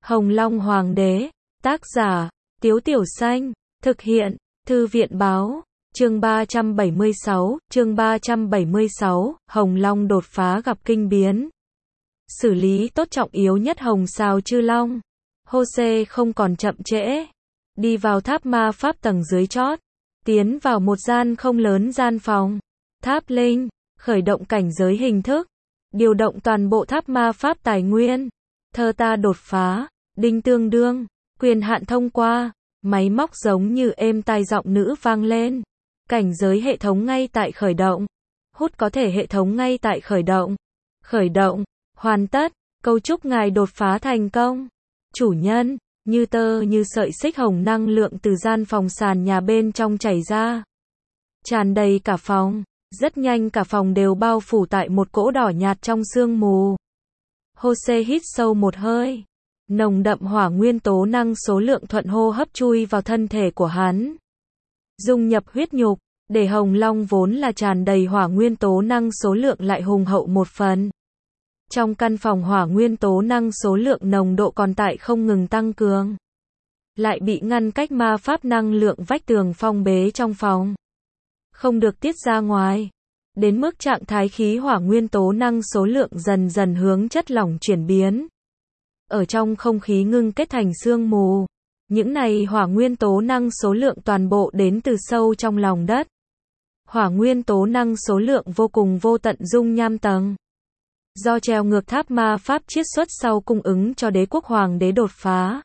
Hồng Long Hoàng đế, tác giả, Tiếu Tiểu Xanh, thực hiện, Thư viện báo, chương 376, Hồng Long đột phá gặp kinh biến. Xử lý tốt trọng yếu nhất Hồng Sao Chư Long. Hosea không còn chậm trễ. Đi vào tháp ma pháp tầng dưới chót. Tiến vào một gian không lớn gian phòng. Tháp linh, khởi động cảnh giới hình thức. Điều động toàn bộ tháp ma pháp tài nguyên. Thơ ta đột phá, đinh tương đương, quyền hạn thông qua. Máy móc giống như êm tai giọng nữ vang lên. Cảnh giới hệ thống ngay tại khởi động. Hút có thể hệ thống ngay tại khởi động. Khởi động, hoàn tất, cấu trúc ngài đột phá thành công. Chủ nhân, như tơ như sợi xích hồng năng lượng từ gian phòng sàn nhà bên trong chảy ra. Tràn đầy cả phòng, rất nhanh cả phòng đều bao phủ tại một cỗ đỏ nhạt trong sương mù. Hosea hít sâu một hơi. Nồng đậm hỏa nguyên tố năng số lượng thuận hô hấp chui vào thân thể của hắn. Dung nhập huyết nhục, để Hồng Long vốn là tràn đầy hỏa nguyên tố năng số lượng lại hùng hậu một phần. Trong căn phòng hỏa nguyên tố năng số lượng nồng độ còn tại không ngừng tăng cường. Lại bị ngăn cách ma pháp năng lượng vách tường phong bế trong phòng. Không được tiết ra ngoài. Đến mức trạng thái khí hỏa nguyên tố năng số lượng dần dần hướng chất lỏng chuyển biến. Ở trong không khí ngưng kết thành sương mù. Những này hỏa nguyên tố năng số lượng toàn bộ đến từ sâu trong lòng đất. Hỏa nguyên tố năng số lượng vô cùng vô tận dung nham tầng. Do treo ngược tháp ma pháp chiết xuất sau cung ứng cho đế quốc hoàng đế đột phá.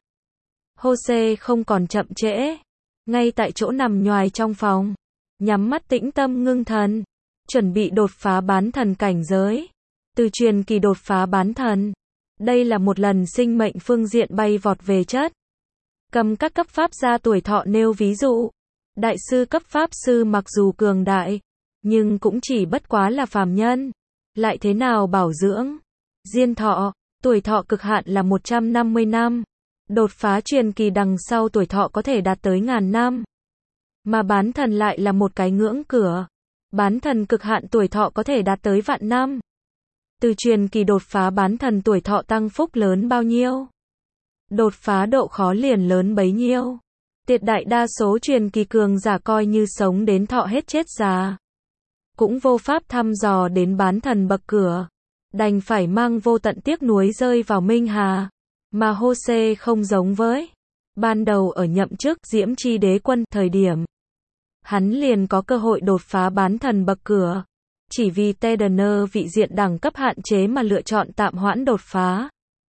Hosea không còn chậm trễ. Ngay tại chỗ nằm nhoài trong phòng. Nhắm mắt tĩnh tâm ngưng thần. Chuẩn bị đột phá bán thần cảnh giới. Từ truyền kỳ đột phá bán thần. Đây là một lần sinh mệnh phương diện bay vọt về chất. Cầm các cấp pháp gia tuổi thọ nêu ví dụ. Đại sư cấp pháp sư mặc dù cường đại. Nhưng cũng chỉ bất quá là phàm nhân. Lại thế nào bảo dưỡng? Diên thọ, tuổi thọ cực hạn là 150 năm. Đột phá truyền kỳ đằng sau tuổi thọ có thể đạt tới 1000 năm. Mà bán thần lại là một cái ngưỡng cửa. Bán thần cực hạn tuổi thọ có thể đạt tới 1000 năm. Từ truyền kỳ đột phá bán thần tuổi thọ tăng phúc lớn bao nhiêu? Đột phá độ khó liền lớn bấy nhiêu? Tuyệt đại đa số truyền kỳ cường giả coi như sống đến thọ hết chết già. Cũng vô pháp thăm dò đến bán thần bậc cửa. Đành phải mang vô tận tiếc nuối rơi vào Minh Hà. Mà Hosea không giống với. Ban đầu ở nhậm chức Diễm Chi Đế Quân thời điểm. Hắn liền có cơ hội đột phá bán thần bậc cửa. Chỉ vì Tedener vị diện đẳng cấp hạn chế mà lựa chọn tạm hoãn đột phá.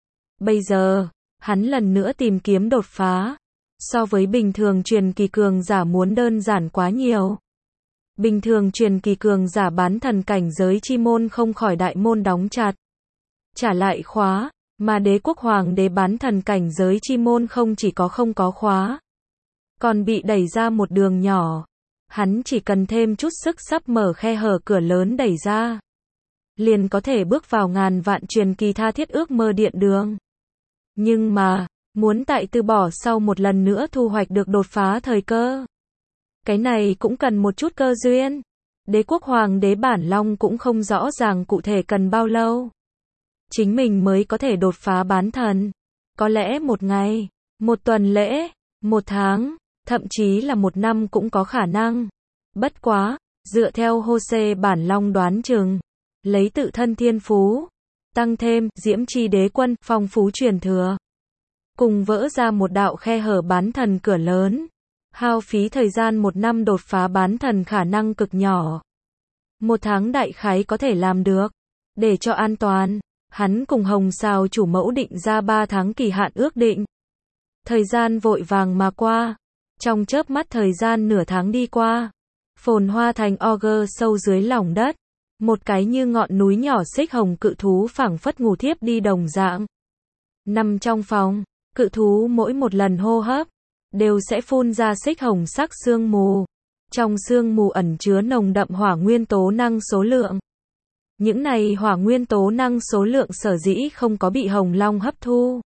Bây giờ, hắn lần nữa tìm kiếm đột phá. So với bình thường truyền kỳ cường giả muốn đơn giản quá nhiều. Bình thường truyền kỳ cường giả bán thần cảnh giới chi môn không khỏi đại môn đóng chặt. Trả lại khóa, mà đế quốc hoàng đế bán thần cảnh giới chi môn không chỉ có không có khóa. Còn bị đẩy ra một đường nhỏ. Hắn chỉ cần thêm chút sức sắp mở khe hở cửa lớn đẩy ra. Liền có thể bước vào ngàn vạn truyền kỳ tha thiết ước mơ điện đường. Nhưng mà, muốn tại từ bỏ sau một lần nữa thu hoạch được đột phá thời cơ. Cái này cũng cần một chút cơ duyên. Đế quốc hoàng đế bản long cũng không rõ ràng cụ thể cần bao lâu. Chính mình mới có thể đột phá bán thần. Có lẽ một ngày, một tuần lễ, một tháng, thậm chí là một năm cũng có khả năng. Bất quá, dựa theo Hosea bản long đoán chừng. Lấy tự thân thiên phú. Tăng thêm, Diễm Chi Đế Quân, phong phú truyền thừa. Cùng vỡ ra một đạo khe hở bán thần cửa lớn. Hao phí thời gian 1 năm đột phá bán thần khả năng cực nhỏ. 1 tháng đại khái có thể làm được. Để cho an toàn, hắn cùng Hồng Sao chủ mẫu định ra 3 tháng kỳ hạn ước định. Thời gian vội vàng mà qua. Trong chớp mắt thời gian nửa tháng đi qua. Phồn hoa thành Auger sâu dưới lòng đất. Một cái như ngọn núi nhỏ xích hồng cự thú phảng phất ngủ thiếp đi đồng dạng. Nằm trong phòng, cự thú mỗi một lần hô hấp. Đều sẽ phun ra xích hồng sắc sương mù. Trong sương mù ẩn chứa nồng đậm hỏa nguyên tố năng số lượng. Những này hỏa nguyên tố năng số lượng sở dĩ không có bị Hồng Long hấp thu.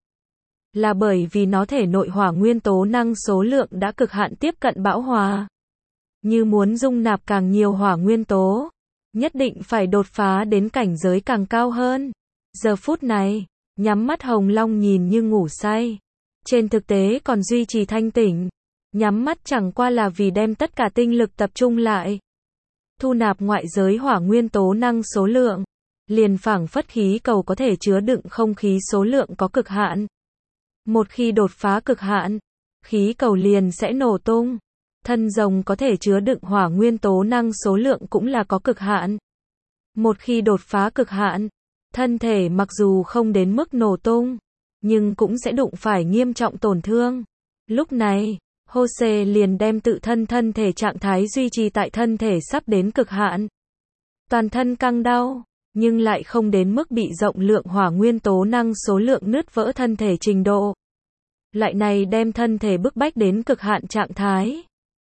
Là bởi vì nó thể nội hỏa nguyên tố năng số lượng đã cực hạn tiếp cận bão hòa. Như muốn dung nạp càng nhiều hỏa nguyên tố. Nhất định phải đột phá đến cảnh giới càng cao hơn. Giờ phút này, Nhắm mắt Hồng Long nhìn như ngủ say. Trên thực tế còn duy trì thanh tỉnh. Nhắm mắt chẳng qua là vì đem tất cả tinh lực tập trung lại. Thu nạp ngoại giới hỏa nguyên tố năng số lượng. Liền phảng phất khí cầu có thể chứa đựng không khí số lượng có cực hạn. Một khi đột phá cực hạn, khí cầu liền sẽ nổ tung. Thân rồng có thể chứa đựng hỏa nguyên tố năng số lượng cũng là có cực hạn. Một khi đột phá cực hạn, thân thể mặc dù không đến mức nổ tung, nhưng cũng sẽ đụng phải nghiêm trọng tổn thương. Lúc này, Jose liền đem tự thân thể trạng thái duy trì tại thân thể sắp đến cực hạn. Toàn thân căng đau, nhưng lại không đến mức bị rộng lượng hỏa nguyên tố năng số lượng nứt vỡ thân thể trình độ. Lại này đem thân thể bức bách đến cực hạn trạng thái.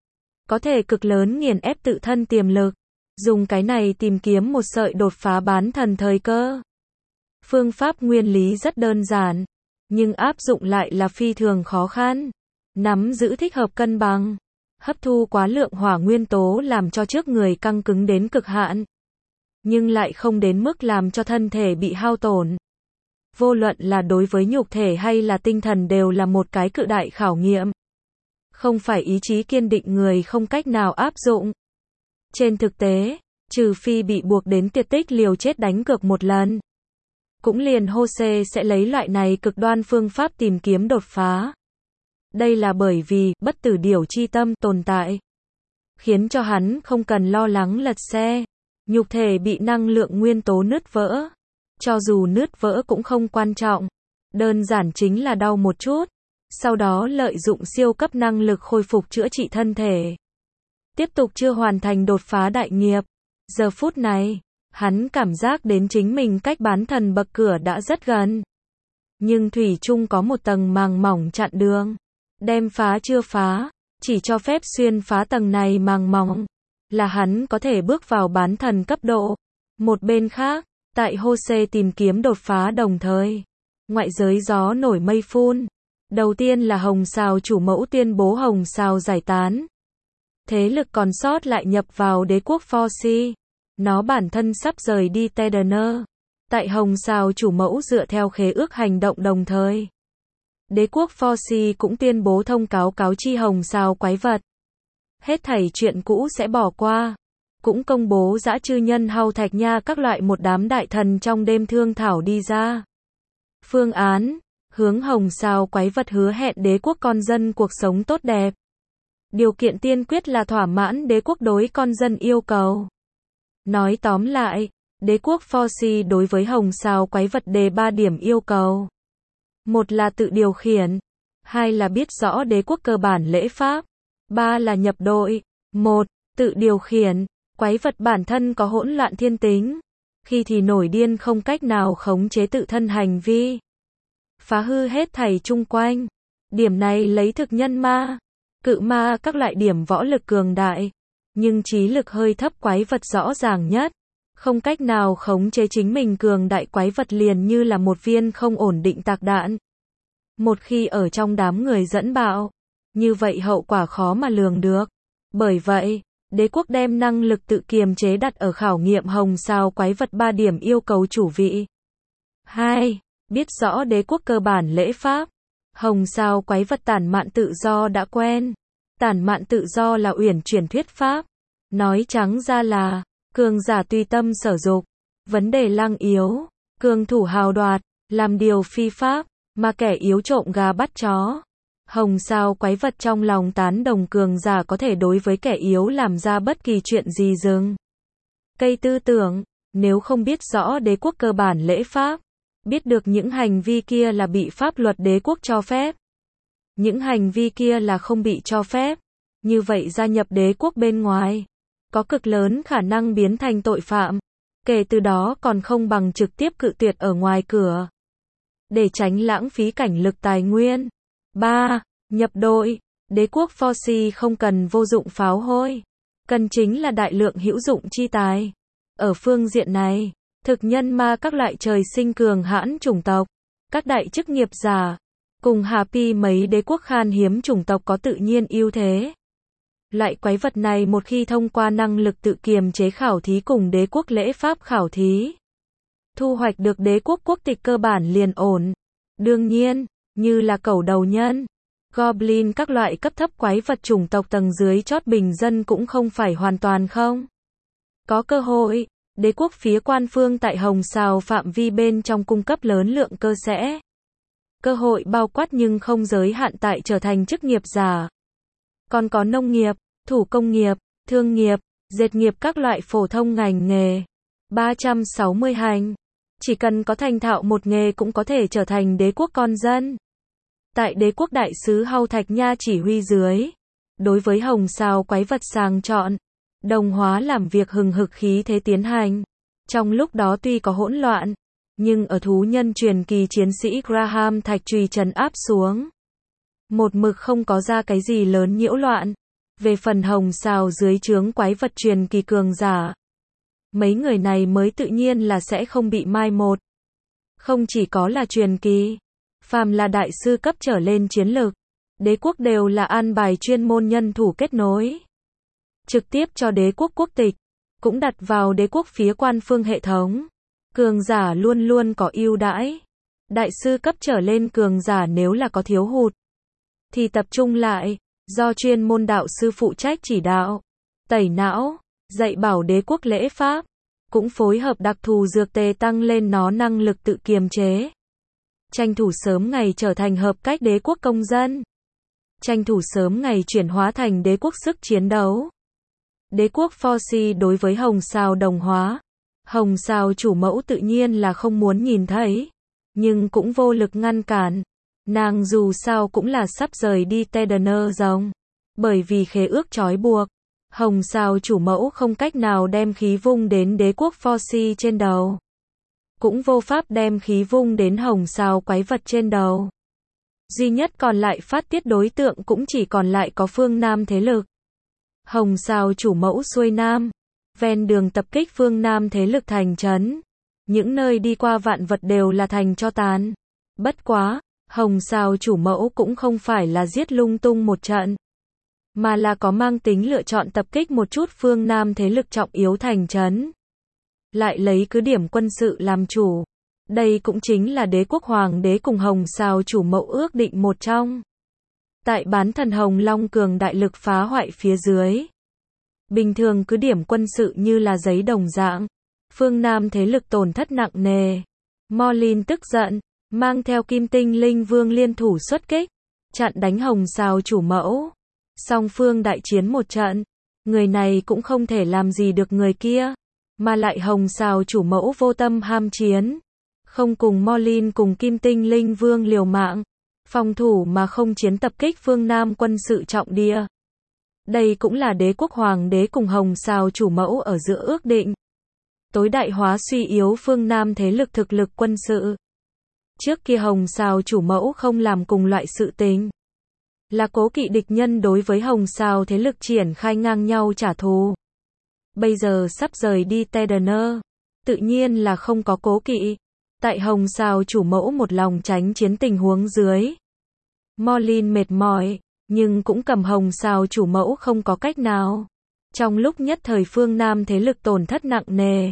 Có thể cực lớn nghiền ép tự thân tiềm lực. Dùng cái này tìm kiếm một sợi đột phá bán thần thời cơ. Phương pháp nguyên lý rất đơn giản, nhưng áp dụng lại là phi thường khó khăn. Nắm giữ thích hợp cân bằng, hấp thu quá lượng hỏa nguyên tố làm cho trước người căng cứng đến cực hạn, nhưng lại không đến mức làm cho thân thể bị hao tổn. Vô luận là đối với nhục thể hay là tinh thần đều là một cái cự đại khảo nghiệm. Không phải ý chí kiên định người không cách nào áp dụng. Trên thực tế, trừ phi bị buộc đến tuyệt tích liều chết đánh cược một lần, cũng liền Jose sẽ lấy loại này cực đoan phương pháp tìm kiếm đột phá. Đây là bởi vì bất tử điểu chi tâm tồn tại, khiến cho hắn không cần lo lắng lật xe, nhục thể bị năng lượng nguyên tố nứt vỡ. Cho dù nứt vỡ cũng không quan trọng, đơn giản chính là đau một chút, sau đó lợi dụng siêu cấp năng lực khôi phục chữa trị thân thể. Tiếp tục chưa hoàn thành đột phá đại nghiệp. Giờ phút này, hắn cảm giác đến chính mình cách bán thần bậc cửa đã rất gần. Nhưng thủy chung có một tầng màng mỏng chặn đường. Đem phá chưa phá, chỉ cho phép xuyên phá tầng này màng mỏng, là hắn có thể bước vào bán thần cấp độ. Một bên khác, tại Jose tìm kiếm đột phá đồng thời, ngoại giới gió nổi mây phun. Đầu tiên là Hồng Sào chủ mẫu tuyên bố Hồng Sào giải tán. Thế lực còn sót lại nhập vào đế quốc Forci. Nó bản thân sắp rời đi Tedener. Tại Hồng Sào chủ mẫu dựa theo khế ước hành động đồng thời. Đế quốc Forci cũng tuyên bố thông cáo cáo chi Hồng Sào quái vật. Hết thảy chuyện cũ sẽ bỏ qua. Cũng công bố dã chư nhân hau thạch nha các loại một đám đại thần trong đêm thương thảo đi ra. Phương án, hướng Hồng Sào quái vật hứa hẹn đế quốc con dân cuộc sống tốt đẹp. Điều kiện tiên quyết là thỏa mãn đế quốc đối con dân yêu cầu. Nói tóm lại, đế quốc Forci đối với Hồng Sào quái vật đề 3 điểm yêu cầu. Một là tự điều khiển. Hai là biết rõ đế quốc cơ bản lễ pháp. Ba là nhập đội. Một, tự điều khiển. Quái vật bản thân có hỗn loạn thiên tính. Khi thì nổi điên không cách nào khống chế tự thân hành vi. Phá hư hết thảy chung quanh. Điểm này lấy thực nhân ma, cự ma các loại điểm võ lực cường đại. Nhưng trí lực hơi thấp quái vật rõ ràng nhất. Không cách nào khống chế chính mình cường đại quái vật liền như là một viên không ổn định tạc đạn. Một khi ở trong đám người dẫn bạo, như vậy hậu quả khó mà lường được. Bởi vậy, đế quốc đem năng lực tự kiềm chế đặt ở khảo nghiệm Hồng Sào quái vật 3 điểm yêu cầu chủ vị. 2. Biết rõ đế quốc cơ bản lễ pháp. Hồng Sào quái vật tản mạn tự do đã quen. Tản mạn tự do là uyển chuyển thuyết pháp. Nói trắng ra là, cường giả tùy tâm sở dục. Vấn đề lăng yếu, cường thủ hào đoạt, làm điều phi pháp, mà kẻ yếu trộm gà bắt chó. Hồng Sào quái vật trong lòng tán đồng cường giả có thể đối với kẻ yếu làm ra bất kỳ chuyện gì dừng. Cây tư tưởng, nếu không biết rõ đế quốc cơ bản lễ pháp, biết được những hành vi kia là bị pháp luật đế quốc cho phép, những hành vi kia là không bị cho phép, như vậy gia nhập đế quốc bên ngoài, có cực lớn khả năng biến thành tội phạm, kể từ đó còn không bằng trực tiếp cự tuyệt ở ngoài cửa. Để tránh lãng phí cảnh lực tài nguyên. 3. Nhập đội. Đế quốc Forci không cần vô dụng pháo hôi. Cần chính là đại lượng hữu dụng chi tài. Ở phương diện này, thực nhân ma các loại trời sinh cường hãn chủng tộc, các đại chức nghiệp giả, cùng Happy mấy đế quốc khan hiếm chủng tộc có tự nhiên ưu thế. Loại quái vật này một khi thông qua năng lực tự kiềm chế khảo thí cùng đế quốc lễ pháp khảo thí, thu hoạch được đế quốc quốc tịch cơ bản liền ổn. Đương nhiên, như là cẩu đầu nhân, Goblin các loại cấp thấp quái vật chủng tộc tầng dưới chót bình dân cũng không phải hoàn toàn không. Có cơ hội, đế quốc phía quan phương tại Hồng Sào phạm vi bên trong cung cấp lớn lượng cơ sẽ. Cơ hội bao quát nhưng không giới hạn tại trở thành chức nghiệp giả. Còn có nông nghiệp, thủ công nghiệp, thương nghiệp, dệt nghiệp các loại phổ thông ngành nghề. 360 hành. Chỉ cần có thành thạo một nghề cũng có thể trở thành đế quốc con dân. Tại đế quốc đại sứ Hau Thạch Nha chỉ huy dưới, đối với Hồng Sào quái vật sàng chọn, đồng hóa làm việc hừng hực khí thế tiến hành. Trong lúc đó tuy có hỗn loạn, nhưng ở thú nhân truyền kỳ chiến sĩ Graham Thạch Trùy trấn áp xuống, một mực không có ra cái gì lớn nhiễu loạn. Về phần Hồng Sào dưới trướng quái vật truyền kỳ cường giả, mấy người này mới tự nhiên là sẽ không bị mai một. Không chỉ có là truyền kỳ, phàm là đại sư cấp trở lên chiến lược, đế quốc đều là an bài chuyên môn nhân thủ kết nối. Trực tiếp cho đế quốc quốc tịch, cũng đặt vào đế quốc phía quan phương hệ thống. Cường giả luôn luôn có ưu đãi. Đại sư cấp trở lên cường giả nếu là có thiếu hụt, thì tập trung lại, do chuyên môn đạo sư phụ trách chỉ đạo, tẩy não, dạy bảo đế quốc lễ pháp, cũng phối hợp đặc thù dược tề tăng lên nó năng lực tự kiềm chế. Tranh thủ sớm ngày trở thành hợp cách đế quốc công dân. Tranh thủ sớm ngày chuyển hóa thành đế quốc sức chiến đấu. Đế quốc Forci đối với Hồng Sào đồng hóa. Hồng Sào chủ mẫu tự nhiên là không muốn nhìn thấy, nhưng cũng vô lực ngăn cản. Nàng dù sao cũng là sắp rời đi Tedener rồng. Bởi vì khế ước trói buộc, Hồng Sào chủ mẫu không cách nào đem khí vung đến đế quốc Forci trên đầu. Cũng vô pháp đem khí vung đến Hồng Sào quái vật trên đầu. Duy nhất còn lại phát tiết đối tượng cũng chỉ còn lại có phương Nam thế lực. Hồng Sào chủ mẫu xuôi Nam, ven đường tập kích phương Nam thế lực thành trấn. Những nơi đi qua vạn vật đều là thành tro tàn. Bất quá, Hồng Sào chủ mẫu cũng không phải là giết lung tung một trận, mà là có mang tính lựa chọn tập kích một chút phương Nam thế lực trọng yếu thành trấn. Lại lấy cứ điểm quân sự làm chủ. Đây cũng chính là đế quốc hoàng đế cùng Hồng Sào chủ mẫu ước định một trong. Tại bán thần Hồng Long cường đại lực phá hoại phía dưới. Bình thường cứ điểm quân sự như là giấy đồng dạng. Phương Nam thế lực tổn thất nặng nề. Morlin tức giận, mang theo Kim Tinh Linh Vương liên thủ xuất kích, chặn đánh Hồng Sào chủ mẫu. Song phương đại chiến một trận, người này cũng không thể làm gì được người kia, mà lại Hồng Sào chủ mẫu vô tâm ham chiến, không cùng Morlin cùng Kim Tinh Linh Vương liều mạng, phòng thủ mà không chiến tập kích phương Nam quân sự trọng địa. Đây cũng là đế quốc hoàng đế cùng Hồng Sào chủ mẫu ở giữa ước định. Tối đại hóa suy yếu phương Nam thế lực thực lực quân sự. Trước kia Hồng Sào chủ mẫu không làm cùng loại sự tình. Là cố kỵ địch nhân đối với Hồng Sào thế lực triển khai ngang nhau trả thù. Bây giờ sắp rời đi Tedener, tự nhiên là không có cố kỵ. Tại Hồng Sào chủ mẫu một lòng tránh chiến tình huống dưới. Morlin mệt mỏi, nhưng cũng cầm Hồng Sào chủ mẫu không có cách nào. Trong lúc nhất thời phương Nam thế lực tổn thất nặng nề.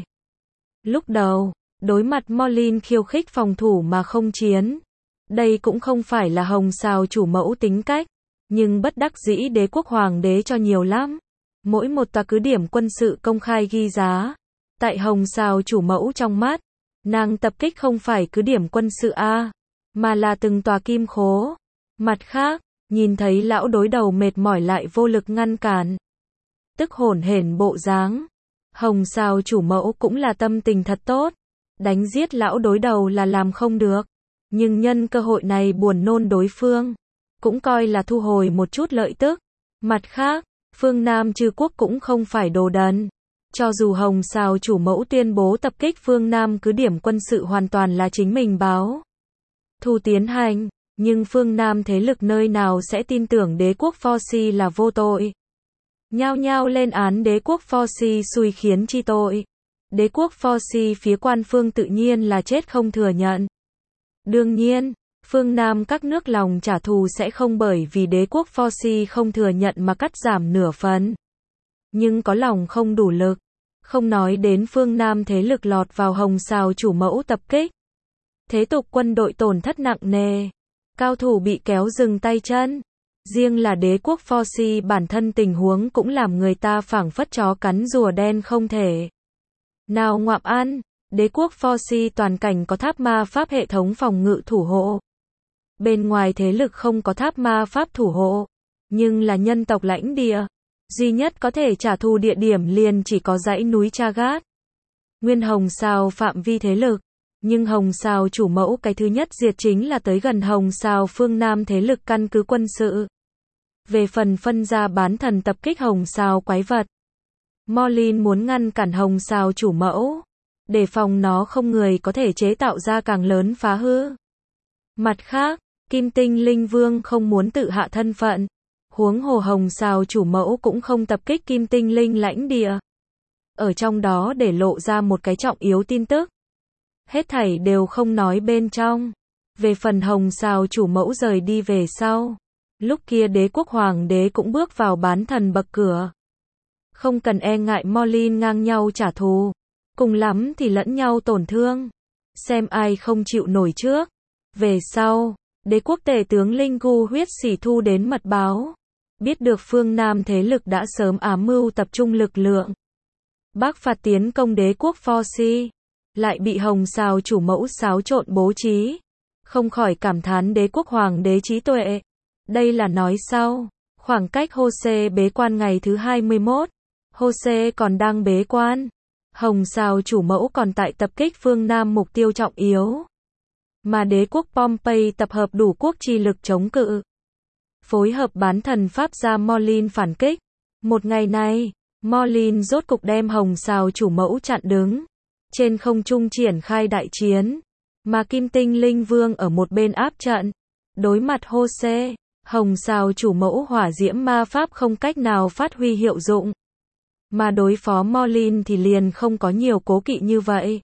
Lúc đầu, đối mặt Morlin khiêu khích phòng thủ mà không chiến. Đây cũng không phải là Hồng Sào chủ mẫu tính cách, nhưng bất đắc dĩ đế quốc hoàng đế cho nhiều lắm. Mỗi một tòa cứ điểm quân sự công khai ghi giá. Tại Hồng Sào chủ mẫu trong mắt, nàng tập kích không phải cứ điểm quân sự A, mà là từng tòa kim khố. Mặt khác, nhìn thấy lão đối đầu mệt mỏi lại vô lực ngăn cản, tức hổn hển bộ dáng. Hồng Sào chủ mẫu cũng là tâm tình thật tốt. Đánh giết lão đối đầu là làm không được. Nhưng nhân cơ hội này buồn nôn đối phương, cũng coi là thu hồi một chút lợi tức. Mặt khác, phương Nam Chư Quốc cũng không phải đồ đần. Cho dù Hồng Sào chủ mẫu tuyên bố tập kích phương Nam cứ điểm quân sự hoàn toàn là chính mình báo thù tiến hành, nhưng phương Nam thế lực nơi nào sẽ tin tưởng đế quốc Forci là vô tội. Nhao nhao lên án đế quốc Forci xui khiến chi tội. Đế quốc Forci phía quan phương tự nhiên là chết không thừa nhận. Đương nhiên, phương Nam các nước lòng trả thù sẽ không bởi vì đế quốc Forci không thừa nhận mà cắt giảm nửa phần. Nhưng có lòng không đủ lực. Không nói đến phương Nam thế lực lọt vào Hồng Sào chủ mẫu tập kích. Thế tục quân đội tổn thất nặng nề. Cao thủ bị kéo dừng tay chân. Riêng là đế quốc Forci bản thân tình huống cũng làm người ta phảng phất chó cắn rùa đen không thể nào ngoạm ăn. Đế quốc Forci toàn cảnh có tháp ma pháp hệ thống phòng ngự thủ hộ. Bên ngoài thế lực không có tháp ma pháp thủ hộ, nhưng là nhân tộc lãnh địa. Duy nhất có thể trả thù địa điểm liền chỉ có dãy núi Chagat. Nguyên Hồng Sào phạm vi thế lực. Nhưng Hồng Sào chủ mẫu cái thứ nhất diệt chính là tới gần Hồng Sào phương Nam thế lực căn cứ quân sự. Về phần phân ra bán thần tập kích Hồng Sào quái vật. Morlin muốn ngăn cản Hồng Sào chủ mẫu. Để phòng nó không người có thể chế tạo ra càng lớn phá hư. Mặt khác, Kim Tinh Linh Vương không muốn tự hạ thân phận. Huống hồ Hồng Sào chủ mẫu cũng không tập kích Kim Tinh Linh lãnh địa. Ở trong đó để lộ ra một cái trọng yếu tin tức. Hết thảy đều không nói bên trong. Về phần Hồng Sào chủ mẫu rời đi về sau. Lúc kia đế quốc hoàng đế cũng bước vào bán thần bậc cửa. Không cần e ngại Morlin ngang nhau trả thù. Cùng lắm thì lẫn nhau tổn thương. Xem ai không chịu nổi trước. Về sau, đế quốc tể tướng Linh Gu huyết sỉ thu đến mật báo. Biết được phương Nam thế lực đã sớm ám mưu tập trung lực lượng. Bắc phạt tiến công đế quốc Forci. Lại bị Hồng Sào chủ mẫu xáo trộn bố trí. Không khỏi cảm thán đế quốc hoàng đế trí tuệ. Đây là nói sau. Khoảng cách Jose bế quan ngày thứ 21. Jose còn đang bế quan. Hồng Sào chủ mẫu còn tại tập kích phương Nam mục tiêu trọng yếu. Mà đế quốc Pompey tập hợp đủ quốc chi lực chống cự. Phối hợp bán thần Pháp gia Morlin phản kích. Một ngày này, Morlin rốt cục đem Hồng Sào chủ mẫu chặn đứng. Trên không trung triển khai đại chiến. Mà Kim Tinh Linh Vương ở một bên áp trận. Đối mặt Jose, Hồng Sào chủ mẫu hỏa diễm ma pháp không cách nào phát huy hiệu dụng. Mà đối phó Morlin thì liền không có nhiều cố kỵ như vậy.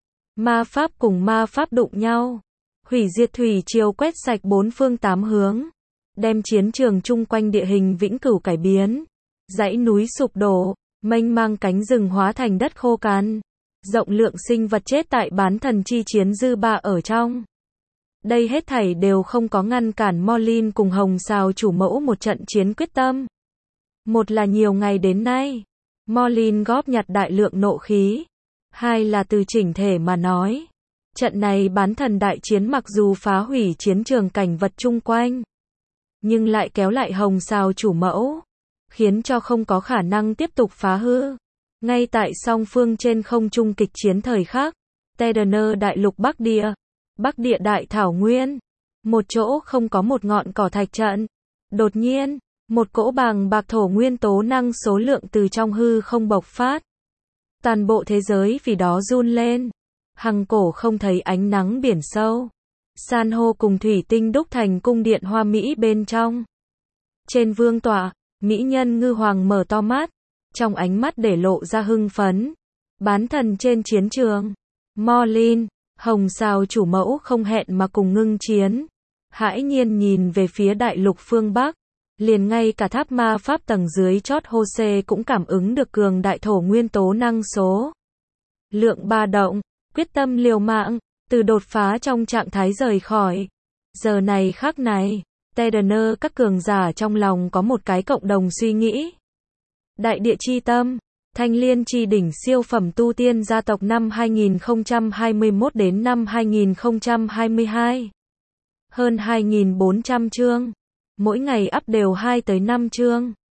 Ma pháp cùng ma pháp đụng nhau. Hủy diệt thủy triều quét sạch bốn phương tám hướng. Đem chiến trường chung quanh địa hình vĩnh cửu cải biến. Dãy núi sụp đổ, mênh mang cánh rừng hóa thành đất khô cằn. Rộng lượng sinh vật chết tại bán thần chi chiến dư ba ở trong. Đây hết thảy đều không có ngăn cản Morlin cùng Hồng Sào chủ mẫu một trận chiến quyết tâm. Một là nhiều ngày đến nay, Morlin góp nhặt đại lượng nộ khí. Hai là từ chỉnh thể mà nói. Trận này bán thần đại chiến mặc dù phá hủy chiến trường cảnh vật chung quanh. Nhưng lại kéo lại Hồng Sào chủ mẫu. Khiến cho không có khả năng tiếp tục phá hư. Ngay tại song phương trên không trung kịch chiến thời khắc. Tedener đại lục Bắc địa đại thảo nguyên. Một chỗ không có một ngọn cỏ thạch trận. Đột nhiên, một cỗ bàng bạc thổ nguyên tố năng số lượng từ trong hư không bộc phát. Toàn bộ thế giới vì đó run lên. Hằng cổ không thấy ánh nắng biển sâu. San hô cùng thủy tinh đúc thành cung điện hoa mỹ bên trong. Trên vương tọa, mỹ nhân ngư hoàng mở to mắt. Trong ánh mắt để lộ ra hưng phấn. Bán thần trên chiến trường. Morlin, Hồng Sào chủ mẫu không hẹn mà cùng ngưng chiến. Hãi nhiên nhìn về phía đại lục phương Bắc. Liền ngay cả tháp ma pháp tầng dưới chót Jose cũng cảm ứng được cường đại thổ nguyên tố năng số. Lượng ba động, quyết tâm liều mạng, từ đột phá trong trạng thái rời khỏi. Giờ này khắc này, Tedener các cường giả trong lòng có một cái cộng đồng suy nghĩ. Đại địa chi tâm, Thanh Liên chi đỉnh siêu phẩm tu tiên gia tộc năm 2021 đến năm 2022. Hơn 2.400 chương. Mỗi ngày up đều 2 tới 5 chương.